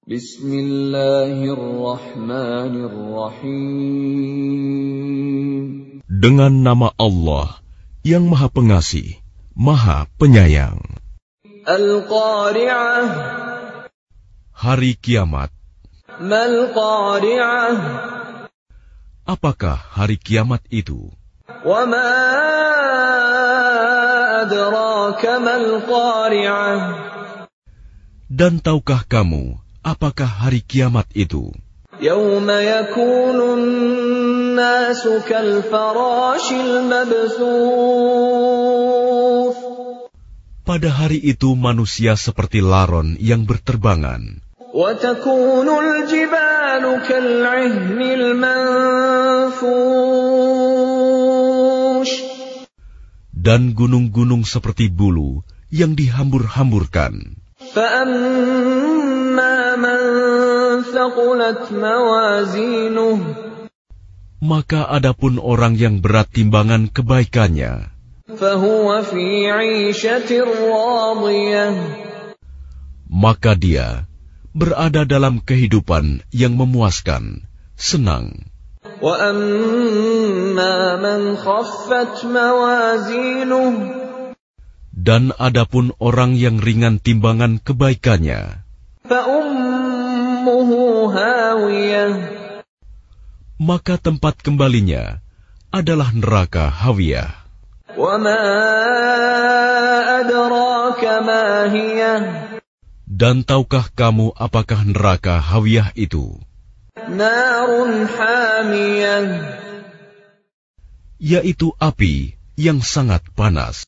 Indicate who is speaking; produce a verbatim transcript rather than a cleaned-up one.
Speaker 1: Bismillahirrahmanirrahim.
Speaker 2: Dengan nama Allah yang Maha Pengasih, Maha Penyayang.
Speaker 1: Al-Qari'ah.
Speaker 2: Hari Kiamat.
Speaker 1: Mal Qari'ah.
Speaker 2: Apakah hari kiamat itu?
Speaker 1: Wa ma adraka mal Qari'ah.
Speaker 2: Dan tahukah kamu apakah hari kiamat itu?
Speaker 1: Yawma yakunun nasu kal farashil mabthuth.
Speaker 2: Pada hari itu manusia seperti laron yang berterbangan.
Speaker 1: Wa takunul jibalu kal 'ihnil manfush.
Speaker 2: Dan gunung-gunung seperti bulu yang dihambur-hamburkan.
Speaker 1: فَأَمَّا مَنْ ثَقُلَتْ مَوَازِينُهُ.
Speaker 2: Maka adapun orang yang berat timbangan kebaikannya,
Speaker 1: فَهُوَ فِي عِيشَةٍ رَاضِيَةٍ.
Speaker 2: maka dia berada dalam kehidupan yang memuaskan, senang.
Speaker 1: وَأَمَّا مَنْ خَفَّتْ مَوَازِينُهُ.
Speaker 2: Dan adapun orang yang ringan timbangan kebaikannya,
Speaker 1: فَأُمُّهُ هَاوِيَةٌ.
Speaker 2: maka tempat kembalinya adalah neraka Hawiyah.
Speaker 1: وَمَا أَدْرَاكَ مَا هِيَهْ.
Speaker 2: Dan tahukah kamu apakah neraka Hawiyah itu?
Speaker 1: نَارٌ حَامِيَةٌ.
Speaker 2: Yaitu api yang sangat panas.